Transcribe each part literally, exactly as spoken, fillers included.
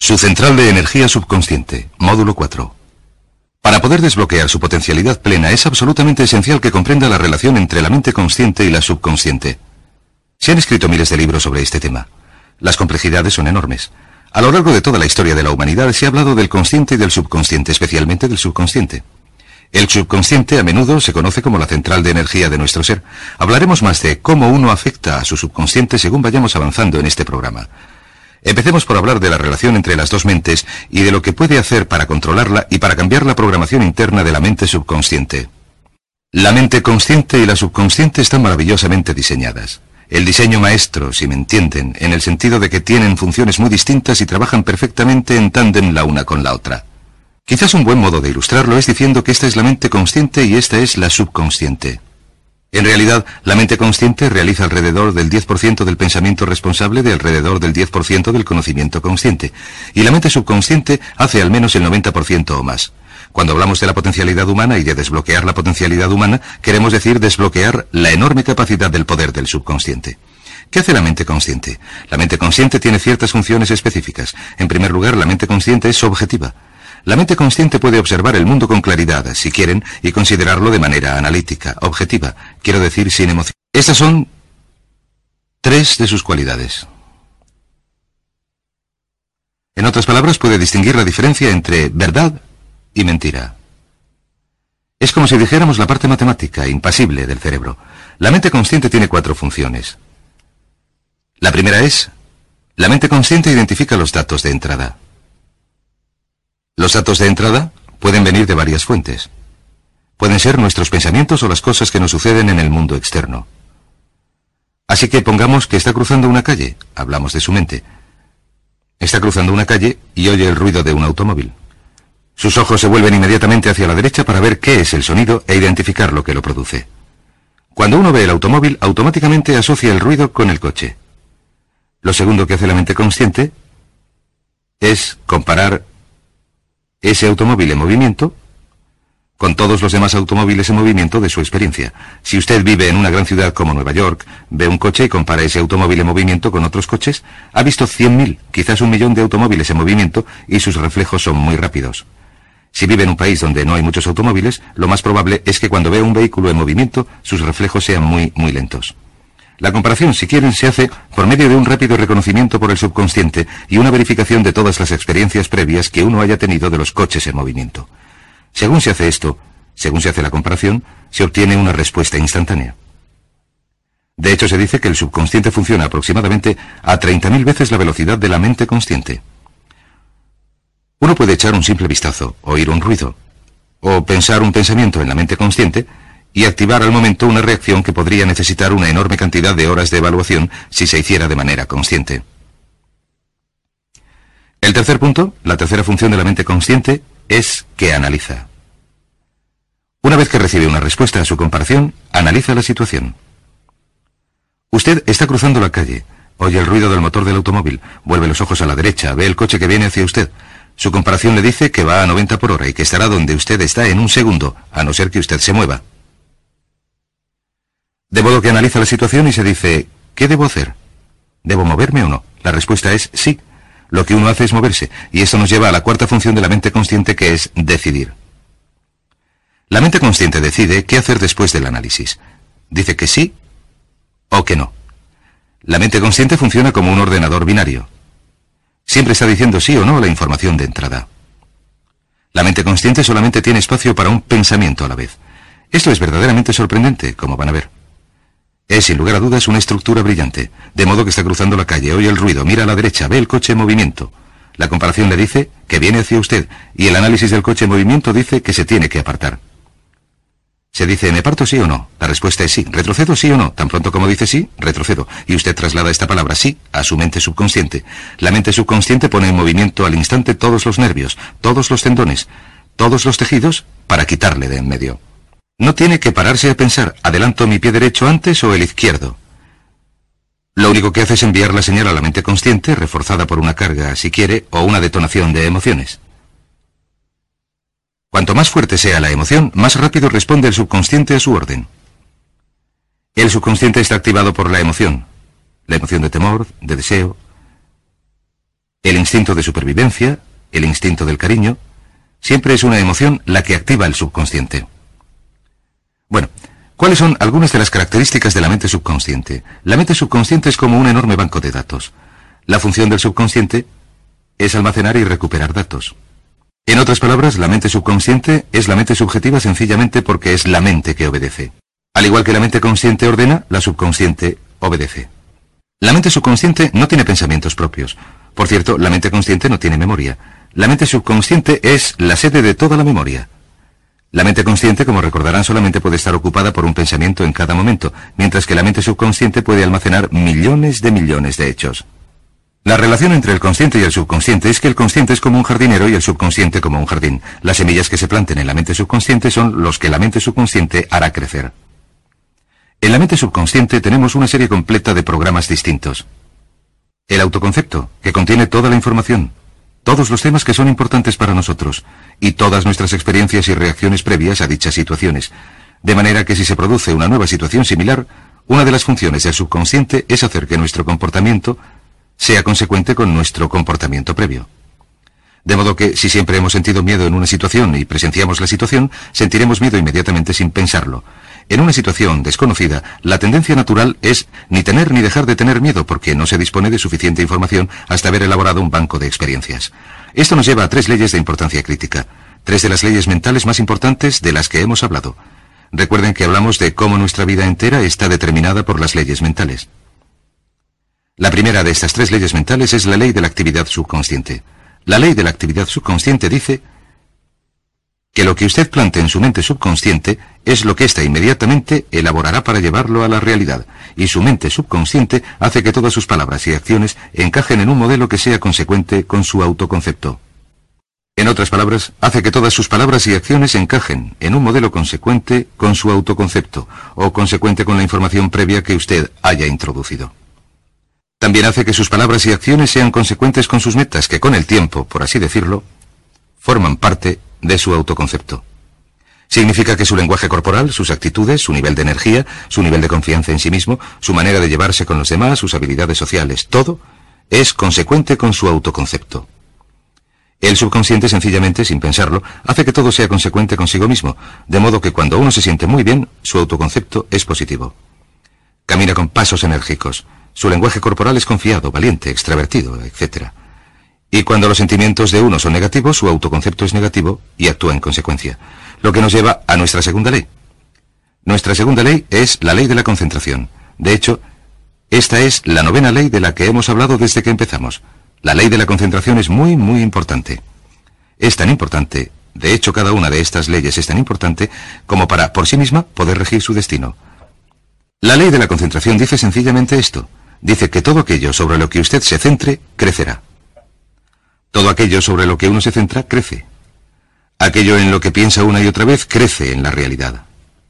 Su central de energía subconsciente, módulo cuatro. Para poder desbloquear su potencialidad plena es absolutamente esencial que comprenda la relación entre la mente consciente y la subconsciente. Se han escrito miles de libros sobre este tema. Las complejidades son enormes. A lo largo de toda la historia de la humanidad se ha hablado del consciente y del subconsciente, especialmente del subconsciente. El subconsciente a menudo se conoce como la central de energía de nuestro ser. Hablaremos más de cómo uno afecta a su subconsciente según vayamos avanzando en este programa. Empecemos por hablar de la relación entre las dos mentes y de lo que puede hacer para controlarla y para cambiar la programación interna de la mente subconsciente. La mente consciente y la subconsciente están maravillosamente diseñadas. El diseño maestro, si me entienden, en el sentido de que tienen funciones muy distintas y trabajan perfectamente en tándem la una con la otra. Quizás un buen modo de ilustrarlo es diciendo que esta es la mente consciente y esta es la subconsciente. En realidad, la mente consciente realiza alrededor del diez por ciento del pensamiento responsable de alrededor del diez por ciento del conocimiento consciente, y la mente subconsciente hace al menos el noventa por ciento o más. Cuando hablamos de la potencialidad humana y de desbloquear la potencialidad humana, queremos decir desbloquear la enorme capacidad del poder del subconsciente. ¿Qué hace la mente consciente? La mente consciente tiene ciertas funciones específicas. En primer lugar, la mente consciente es objetiva. La mente consciente puede observar el mundo con claridad, si quieren, y considerarlo de manera analítica, objetiva, quiero decir sin emoción. Estas son tres de sus cualidades. En otras palabras, puede distinguir la diferencia entre verdad y mentira. Es como si dijéramos la parte matemática, impasible del cerebro. La mente consciente tiene cuatro funciones. La primera es, la mente consciente identifica los datos de entrada. Los datos de entrada pueden venir de varias fuentes. Pueden ser nuestros pensamientos o las cosas que nos suceden en el mundo externo. Así que pongamos que está cruzando una calle, hablamos de su mente. Está cruzando una calle y oye el ruido de un automóvil. Sus ojos se vuelven inmediatamente hacia la derecha para ver qué es el sonido e identificar lo que lo produce. Cuando uno ve el automóvil, automáticamente asocia el ruido con el coche. Lo segundo que hace la mente consciente es comparar ese automóvil en movimiento con todos los demás automóviles en movimiento de su experiencia. Si usted vive en una gran ciudad como Nueva York, ve un coche y compara ese automóvil en movimiento con otros coches, ha visto cien mil, quizás un millón de automóviles en movimiento y sus reflejos son muy rápidos. Si vive en un país donde no hay muchos automóviles, lo más probable es que cuando vea un vehículo en movimiento, sus reflejos sean muy, muy lentos. La comparación, si quieren, se hace por medio de un rápido reconocimiento por el subconsciente y una verificación de todas las experiencias previas que uno haya tenido de los coches en movimiento. Según se hace esto, según se hace la comparación, se obtiene una respuesta instantánea. De hecho, se dice que el subconsciente funciona aproximadamente a treinta mil veces la velocidad de la mente consciente. Uno puede echar un simple vistazo, oír un ruido, o pensar un pensamiento en la mente consciente y activar al momento una reacción que podría necesitar una enorme cantidad de horas de evaluación si se hiciera de manera consciente. El tercer punto, la tercera función de la mente consciente, es que analiza. Una vez que recibe una respuesta a su comparación, analiza la situación. Usted está cruzando la calle, oye el ruido del motor del automóvil, vuelve los ojos a la derecha, ve el coche que viene hacia usted. Su comparación le dice que va a noventa por hora y que estará donde usted está en un segundo, a no ser que usted se mueva. De modo que analiza la situación y se dice, ¿qué debo hacer? ¿Debo moverme o no? La respuesta es sí. Lo que uno hace es moverse, y esto nos lleva a la cuarta función de la mente consciente, que es decidir. La mente consciente decide qué hacer después del análisis. Dice que sí o que no. La mente consciente funciona como un ordenador binario. Siempre está diciendo sí o no a la información de entrada. La mente consciente solamente tiene espacio para un pensamiento a la vez. Esto es verdaderamente sorprendente, como van a ver. Es, sin lugar a dudas, una estructura brillante, de modo que está cruzando la calle, oye el ruido, mira a la derecha, ve el coche en movimiento. La comparación le dice que viene hacia usted, y el análisis del coche en movimiento dice que se tiene que apartar. Se dice, ¿me parto sí o no? La respuesta es sí. ¿Retrocedo sí o no? Tan pronto como dice sí, retrocedo. Y usted traslada esta palabra sí a su mente subconsciente. La mente subconsciente pone en movimiento al instante todos los nervios, todos los tendones, todos los tejidos, para quitarle de en medio. No tiene que pararse a pensar, ¿adelanto mi pie derecho antes o el izquierdo? Lo único que hace es enviar la señal a la mente consciente, reforzada por una carga, si quiere, o una detonación de emociones. Cuanto más fuerte sea la emoción, más rápido responde el subconsciente a su orden. El subconsciente está activado por la emoción, la emoción de temor, de deseo. el instinto de supervivencia, el instinto del cariño. Siempre es una emoción la que activa el subconsciente. Bueno, ¿cuáles son algunas de las características de la mente subconsciente? La mente subconsciente es como un enorme banco de datos. La función del subconsciente es almacenar y recuperar datos. En otras palabras, la mente subconsciente es la mente subjetiva sencillamente porque es la mente que obedece. Al igual que la mente consciente ordena, la subconsciente obedece. La mente subconsciente no tiene pensamientos propios. Por cierto, la mente consciente no tiene memoria. La mente subconsciente es la sede de toda la memoria. La mente consciente, como recordarán, solamente puede estar ocupada por un pensamiento en cada momento, mientras que la mente subconsciente puede almacenar millones de millones de hechos. La relación entre el consciente y el subconsciente es que el consciente es como un jardinero y el subconsciente como un jardín. Las semillas que se planten en la mente subconsciente son los que la mente subconsciente hará crecer. En la mente subconsciente tenemos una serie completa de programas distintos. El autoconcepto, que contiene toda la información, todos los temas que son importantes para nosotros, y todas nuestras experiencias y reacciones previas a dichas situaciones, de manera que si se produce una nueva situación similar, una de las funciones del subconsciente es hacer que nuestro comportamiento sea consecuente con nuestro comportamiento previo. De modo que, si siempre hemos sentido miedo en una situación y presenciamos la situación, sentiremos miedo inmediatamente sin pensarlo. En una situación desconocida, la tendencia natural es ni tener ni dejar de tener miedo porque no se dispone de suficiente información hasta haber elaborado un banco de experiencias. Esto nos lleva a tres leyes de importancia crítica, tres de las leyes mentales más importantes de las que hemos hablado. Recuerden que hablamos de cómo nuestra vida entera está determinada por las leyes mentales. La primera de estas tres leyes mentales es la ley de la actividad subconsciente. La ley de la actividad subconsciente dice que lo que usted plante en su mente subconsciente es lo que ésta inmediatamente elaborará para llevarlo a la realidad, y su mente subconsciente hace que todas sus palabras y acciones encajen en un modelo que sea consecuente con su autoconcepto. En otras palabras, hace que todas sus palabras y acciones encajen en un modelo consecuente con su autoconcepto, o consecuente con la información previa que usted haya introducido. También hace que sus palabras y acciones sean consecuentes con sus metas, que con el tiempo, por así decirlo, forman parte de su autoconcepto. Significa que su lenguaje corporal, sus actitudes, su nivel de energía, su nivel de confianza en sí mismo, su manera de llevarse con los demás, sus habilidades sociales, todo es consecuente con su autoconcepto. El subconsciente, sencillamente, sin pensarlo, hace que todo sea consecuente consigo mismo, de modo que cuando uno se siente muy bien, su autoconcepto es positivo. Camina con pasos enérgicos, su lenguaje corporal es confiado, valiente, extravertido, etcétera. Y cuando los sentimientos de uno son negativos, su autoconcepto es negativo y actúa en consecuencia. Lo que nos lleva a nuestra segunda ley. Nuestra segunda ley es la ley de la concentración. De hecho, esta es la novena ley de la que hemos hablado desde que empezamos. La ley de la concentración es muy, muy importante. Es tan importante, de hecho cada una de estas leyes es tan importante, como para, por sí misma, poder regir su destino. La ley de la concentración dice sencillamente esto. Dice que todo aquello sobre lo que usted se centre, crecerá. Todo aquello sobre lo que uno se centra, crece. Aquello en lo que piensa una y otra vez, crece en la realidad.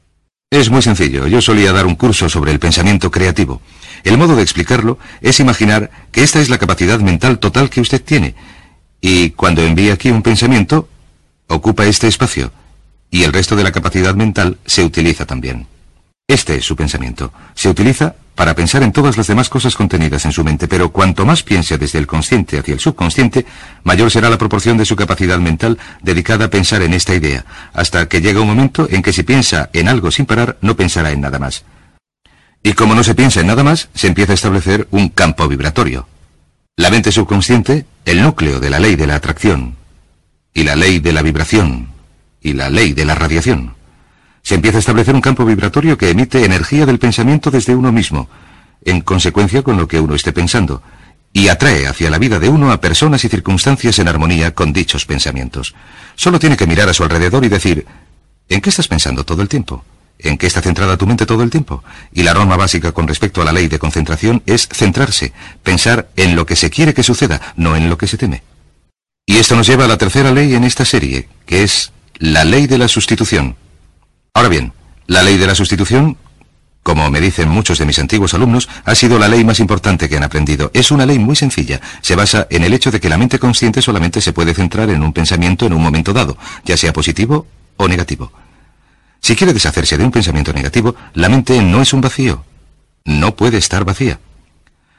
Es muy sencillo. Yo solía dar un curso sobre el pensamiento creativo. El modo de explicarlo es imaginar que esta es la capacidad mental total que usted tiene. Y cuando envía aquí un pensamiento, ocupa este espacio. Y el resto de la capacidad mental se utiliza también. Este es su pensamiento. Se utiliza para pensar en todas las demás cosas contenidas en su mente, pero cuanto más piense desde el consciente hacia el subconsciente, mayor será la proporción de su capacidad mental dedicada a pensar en esta idea, hasta que llega un momento en que si piensa en algo sin parar, no pensará en nada más. Y como no se piensa en nada más, se empieza a establecer un campo vibratorio. La mente subconsciente, el núcleo de la ley de la atracción, y la ley de la vibración, y la ley de la radiación. Se empieza a establecer un campo vibratorio que emite energía del pensamiento desde uno mismo, en consecuencia con lo que uno esté pensando, y atrae hacia la vida de uno a personas y circunstancias en armonía con dichos pensamientos. Solo tiene que mirar a su alrededor y decir, ¿en qué estás pensando todo el tiempo? ¿En qué está centrada tu mente todo el tiempo? Y la norma básica con respecto a la ley de concentración es centrarse, pensar en lo que se quiere que suceda, no en lo que se teme. Y esto nos lleva a la tercera ley en esta serie, que es la ley de la sustitución. Ahora bien, la ley de la sustitución, como me dicen muchos de mis antiguos alumnos, ha sido la ley más importante que han aprendido. Es una ley muy sencilla. Se basa en el hecho de que la mente consciente solamente se puede centrar en un pensamiento en un momento dado, ya sea positivo o negativo. Si quiere deshacerse de un pensamiento negativo, la mente no es un vacío. No puede estar vacía.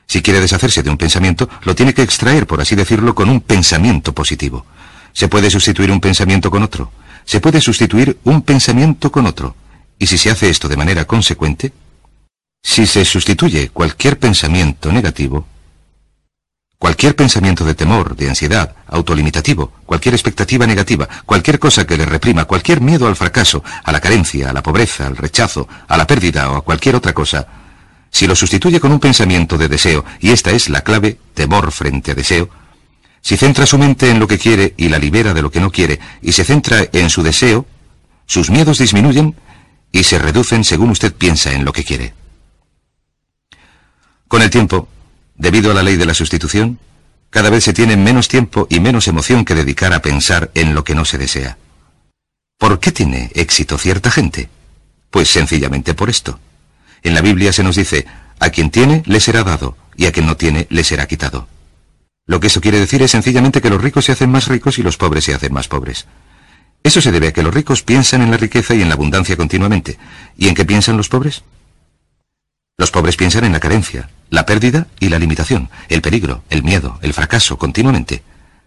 Si quiere deshacerse de un pensamiento, lo tiene que extraer, por así decirlo, con un pensamiento positivo. Se puede sustituir un pensamiento con otro. Se puede sustituir un pensamiento con otro. Y si se hace esto de manera consecuente, si se sustituye cualquier pensamiento negativo, cualquier pensamiento de temor, de ansiedad, autolimitativo, cualquier expectativa negativa, cualquier cosa que le reprima, cualquier miedo al fracaso, a la carencia, a la pobreza, al rechazo, a la pérdida o a cualquier otra cosa, si lo sustituye con un pensamiento de deseo, y esta es la clave, temor frente a deseo, si centra su mente en lo que quiere y la libera de lo que no quiere, y se centra en su deseo, sus miedos disminuyen y se reducen según usted piensa en lo que quiere. Con el tiempo, debido a la ley de la sustitución, cada vez se tiene menos tiempo y menos emoción que dedicar a pensar en lo que no se desea. ¿Por qué tiene éxito cierta gente? Pues sencillamente por esto. En la Biblia se nos dice, a quien tiene le será dado, y a quien no tiene le será quitado. Lo que eso quiere decir es sencillamente que los ricos se hacen más ricos y los pobres se hacen más pobres. Eso se debe a que los ricos piensan en la riqueza y en la abundancia continuamente. ¿Y en qué piensan los pobres? Los pobres piensan en la carencia, la pérdida y la limitación, el peligro, el miedo, el fracaso continuamente.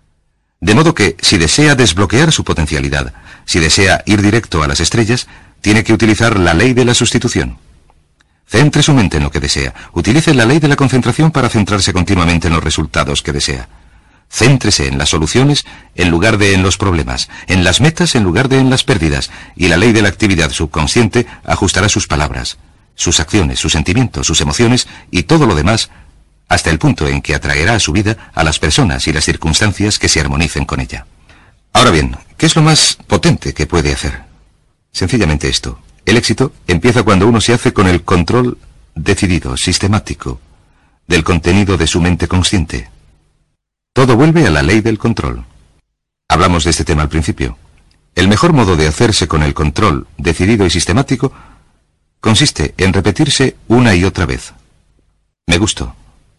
De modo que, si desea desbloquear su potencialidad, si desea ir directo a las estrellas, tiene que utilizar la ley de la sustitución. Centre su mente en lo que desea. Utilice la ley de la concentración para centrarse continuamente en los resultados que desea. Céntrese en las soluciones en lugar de en los problemas, en las metas en lugar de en las pérdidas, y la ley de la actividad subconsciente ajustará sus palabras, sus acciones, sus sentimientos, sus emociones y todo lo demás, hasta el punto en que atraerá a su vida a las personas y las circunstancias que se armonicen con ella. Ahora bien, ¿qué es lo más potente que puede hacer? Sencillamente esto. El éxito empieza cuando uno se hace con el control decidido, sistemático, del contenido de su mente consciente. Todo vuelve a la ley del control. Hablamos de este tema al principio. El mejor modo de hacerse con el control decidido y sistemático consiste en repetirse una y otra vez. Me gusto.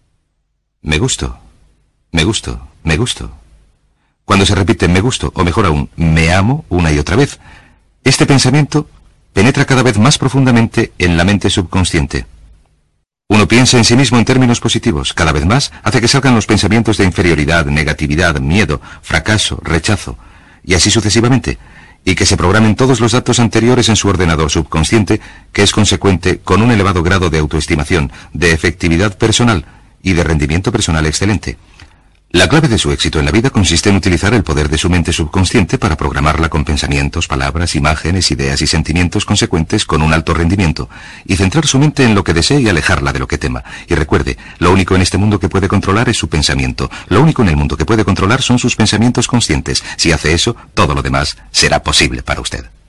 Me gusto. Me gusto. Me gusto. Cuando se repite me gusto, o mejor aún, me amo una y otra vez, este pensamiento penetra cada vez más profundamente en la mente subconsciente. Uno piensa en sí mismo en términos positivos, cada vez más hace que salgan los pensamientos de inferioridad, negatividad, miedo, fracaso, rechazo, y así sucesivamente, y que se programen todos los datos anteriores en su ordenador subconsciente, que es consecuente con un elevado grado de autoestimación, de efectividad personal y de rendimiento personal excelente. La clave de su éxito en la vida consiste en utilizar el poder de su mente subconsciente para programarla con pensamientos, palabras, imágenes, ideas y sentimientos consecuentes con un alto rendimiento, y centrar su mente en lo que desee y alejarla de lo que tema. Y recuerde, lo único en este mundo que puede controlar es su pensamiento. Lo único en el mundo que puede controlar son sus pensamientos conscientes. Si hace eso, todo lo demás será posible para usted.